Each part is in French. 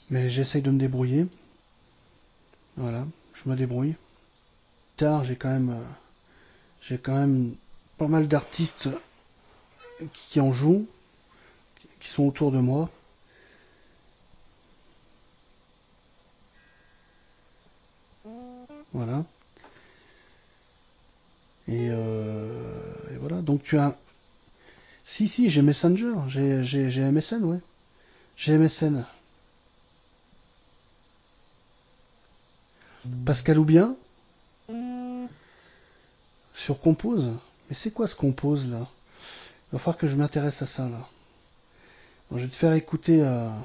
Mais j'essaye de me débrouiller. Voilà, je me débrouille. Tard, j'ai quand même pas mal d'artistes qui en jouent, qui sont autour de moi. Voilà. Et voilà. Donc tu as. Si, j'ai Messenger, j'ai MSN, ouais. J'ai MSN. Pascal Oubien sur Compose. Mais c'est quoi ce Compose là? Il va falloir que je m'intéresse à ça là. Bon, je vais te faire écouter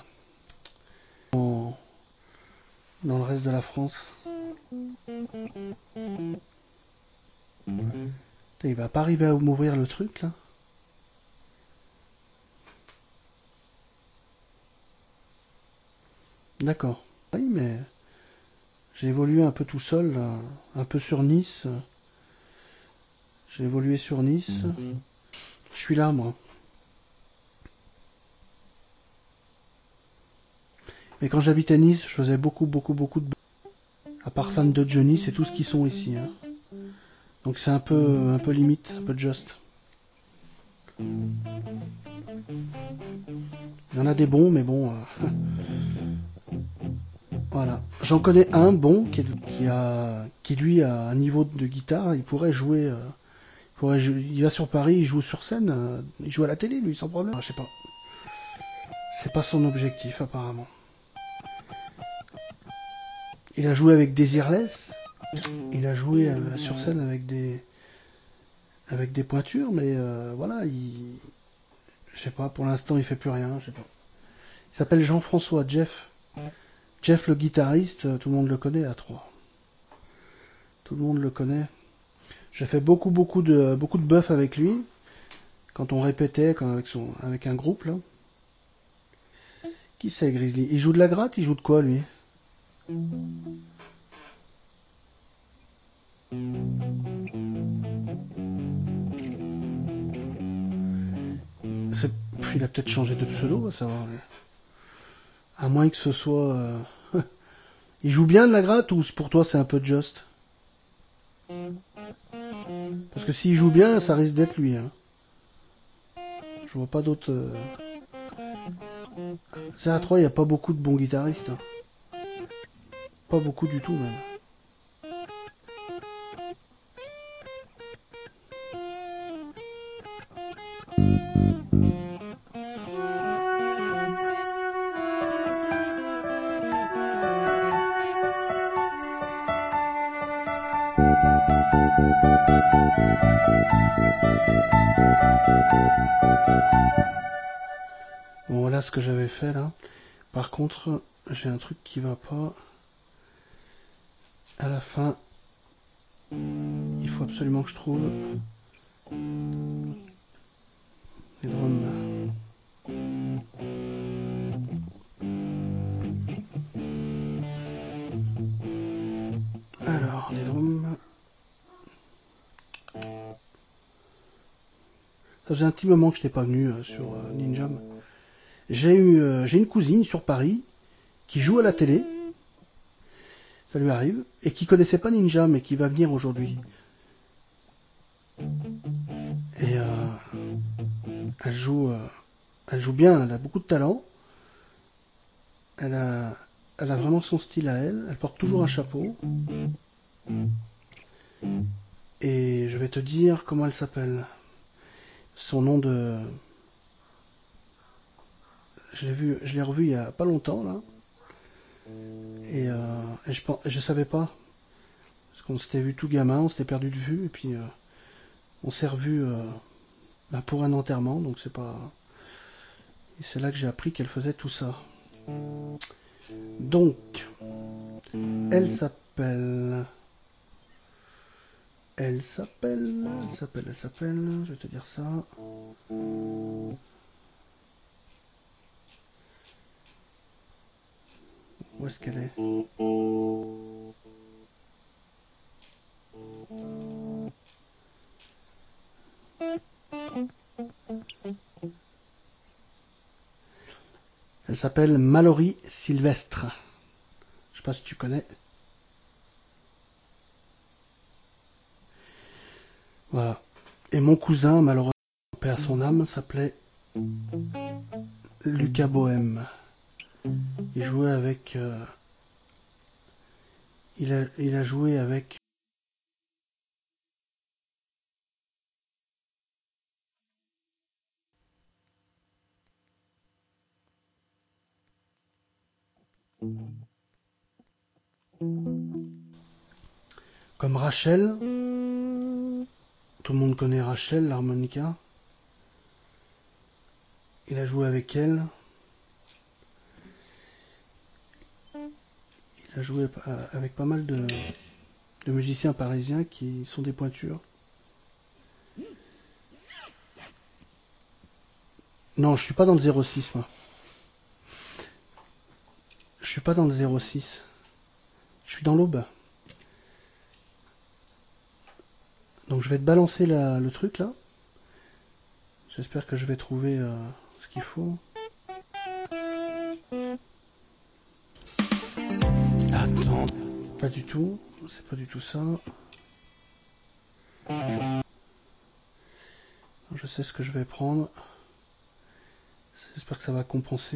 dans, dans le reste de la France. Putain, il va pas arriver à m'ouvrir le truc là. D'accord. Oui, mais j'ai évolué un peu tout seul, là. Un peu sur Nice. J'ai évolué sur Nice. Je suis là, moi. Mais quand j'habitais Nice, je faisais beaucoup de... À part fans de Johnny, c'est tout ce qui sont ici. Hein. Donc c'est un peu limite, un peu just. Il y en a des bons, mais bon... voilà. J'en connais un bon qui lui a un niveau de guitare, il pourrait jouer... il va sur Paris, il joue sur scène, il joue à la télé, lui, sans problème. Je sais pas. C'est pas son objectif, apparemment. Il a joué avec Desireless. Il a joué sur scène avec des pointures, mais voilà, je sais pas, pour l'instant, il fait plus rien, je sais pas. Il s'appelle Jean-François Jeff. Jeff, le guitariste, tout le monde le connaît à Troyes. Tout le monde le connaît. J'ai fait beaucoup de buff avec lui, quand on répétait, avec un groupe, là. Qui c'est, Grizzly? Il joue de la gratte, il joue de quoi, lui? Il a peut-être changé de pseudo, à savoir. À moins que ce soit... Il joue bien de la gratte ou pour toi c'est un peu just? Parce que s'il joue bien, ça risque d'être lui. Hein. Je vois pas d'autres... C'est à 3, il n'y a pas beaucoup de bons guitaristes. Hein. Pas beaucoup du tout même. Bon, voilà ce que j'avais fait là. Par contre, j'ai un truc qui va pas. À la fin, il faut absolument que je trouve les drums. Alors, les drums. Ça faisait un petit moment que je n'étais pas venu sur Ninjam. J'ai une cousine sur Paris qui joue à la télé. Ça lui arrive. Et qui connaissait pas Ninja, mais qui va venir aujourd'hui. Et elle joue bien, elle a beaucoup de talent. Elle a, elle a vraiment son style à elle. Elle porte toujours un chapeau. Et je vais te dire comment elle s'appelle. Son nom de... Je l'ai revu il y a pas longtemps là. Et je savais pas. Parce qu'on s'était vu tout gamin, on s'était perdu de vue. Et puis on s'est revu pour un enterrement. Donc c'est pas... Et c'est là que j'ai appris qu'elle faisait tout ça. Donc, elle s'appelle... Elle s'appelle... Je vais te dire ça. Où est-ce qu'elle est? Elle s'appelle Mallory Sylvestre. Je sais pas si tu connais. Voilà. Et mon cousin, malheureusement, paix à son âme, s'appelait Lucas Bohème. Il jouait avec... il a joué avec... Comme Rachel. Tout le monde connaît Rachel, l'harmonica. Il a joué avec elle. Il a joué avec pas mal de musiciens parisiens qui sont des pointures. Non, je suis pas dans le 06, moi. Je suis pas dans le 06. Je suis dans l'Aube. Donc je vais te balancer le truc là. J'espère que je vais trouver ce qu'il faut. Attends. Pas du tout. C'est pas du tout ça. Je sais ce que je vais prendre. J'espère que ça va compenser.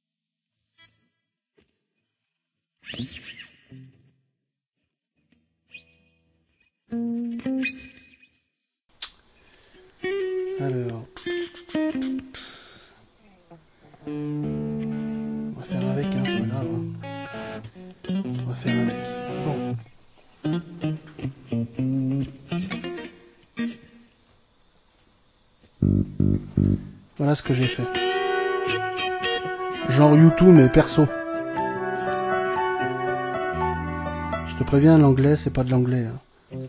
Alors, on va faire avec, hein, c'est pas grave. Hein. On va faire avec. Bon. Voilà ce que j'ai fait. Genre YouTube mais perso. Je te préviens, l'anglais c'est pas de l'anglais. Hein.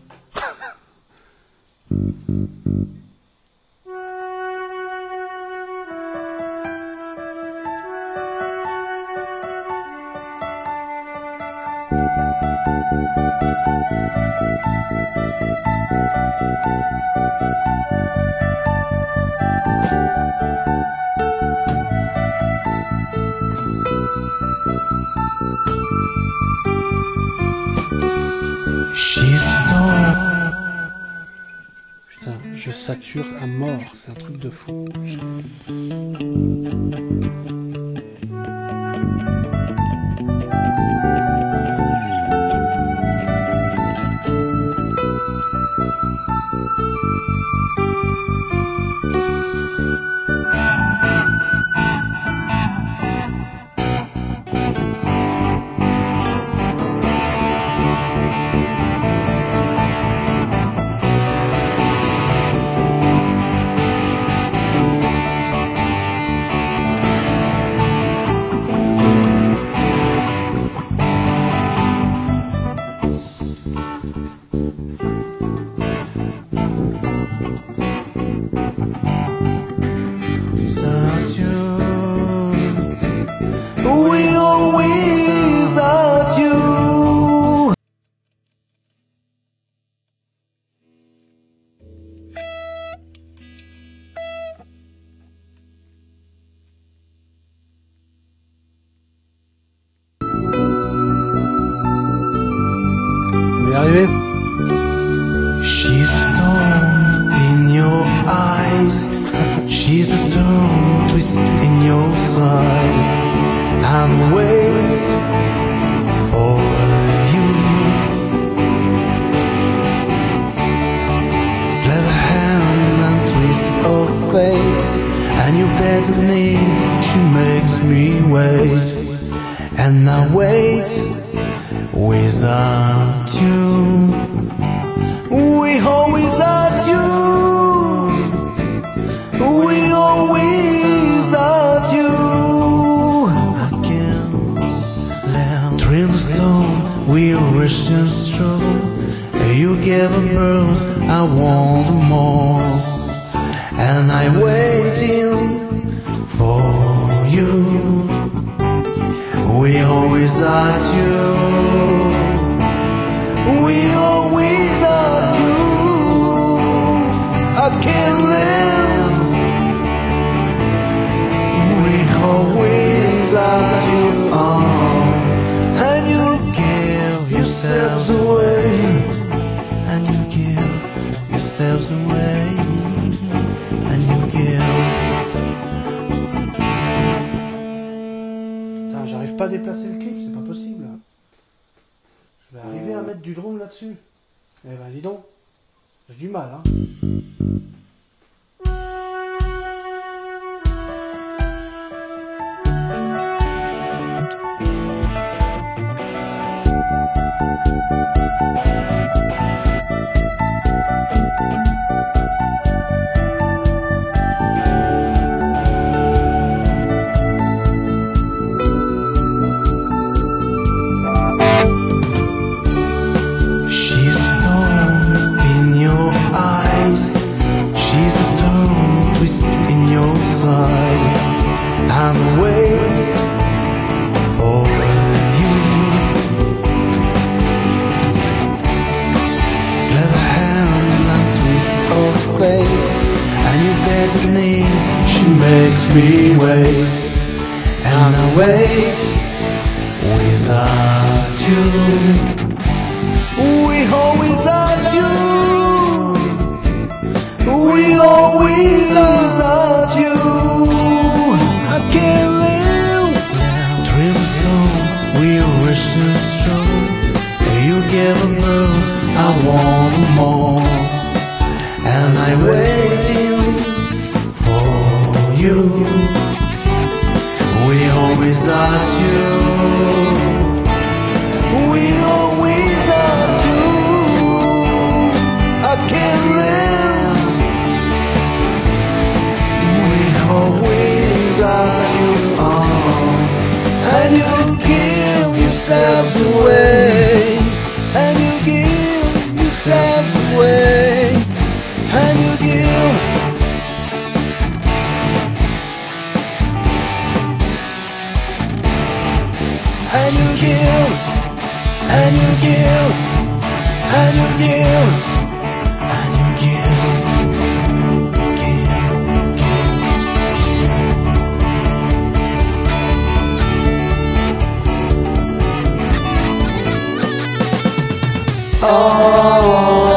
Putain, je sature à mort, c'est un truc de fou. Arrivé. She's the stone in your eyes. She's the stone twisted in your side. I'm waiting for you. Slap a hand and twist of fate, and you better believe she makes me wait. And I wait without you. We always are you. We always are you. I can let thrill the storm. We are rushing strong. You gave a birth, I want them all. And I'm waiting for you. We always are you. We always are you. I can't live. We always pas déplacer le clip, c'est pas possible. Je vais arriver à mettre du drone là-dessus. Eh ben dis donc, j'ai du mal, hein. She's a stone in your eyes. She's a tongue twisted in your side. I'm waiting for you. Slap a hand and twist of fate, and you better believe she makes me wait. And I wait without you. We always are you. We always are you. I can't live through the storm. We are rushing strong. You give a blues, I want them more. And I'm waiting for you. We always are you. We always are you. I can't live. We always are you. And you give yourselves away. And you give yourselves away. And you give. And you give. And you give, and you give, and you give, give. Oh.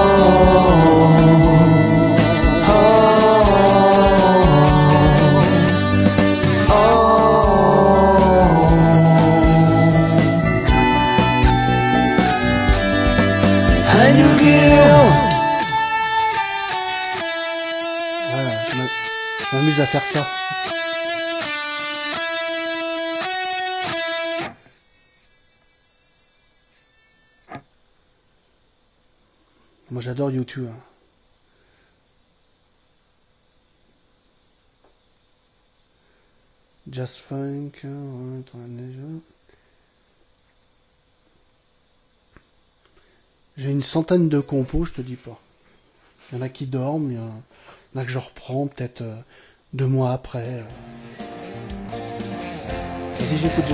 Je m'amuse à faire ça. Moi j'adore YouTube. Just Funk, j'ai une centaine de compos, je te dis pas. Il y en a qui dorment, il y en a que je reprends peut-être 2 mois après. Vas-y, j'écoute.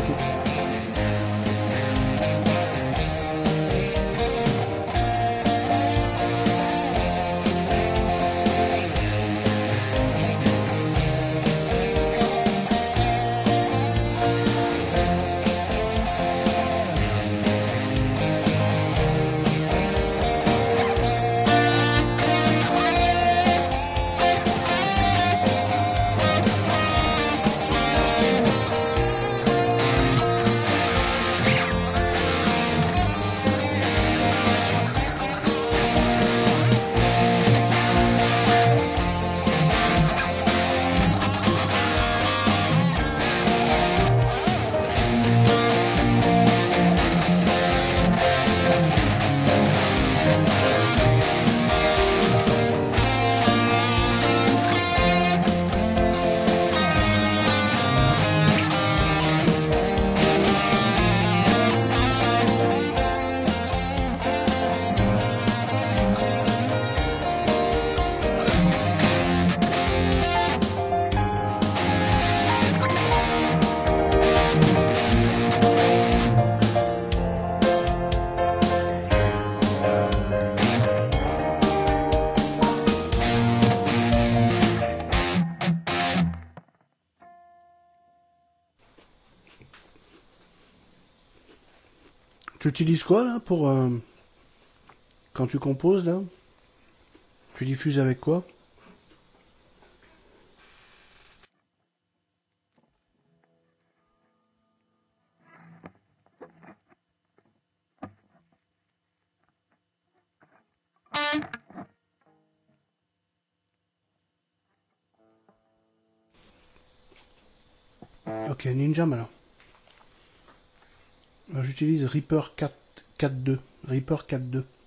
Tu utilises quoi là pour quand tu composes là? Tu diffuses avec quoi? Ok, Ninjam alors. J'utilise Reaper 4.2. Reaper 4.2.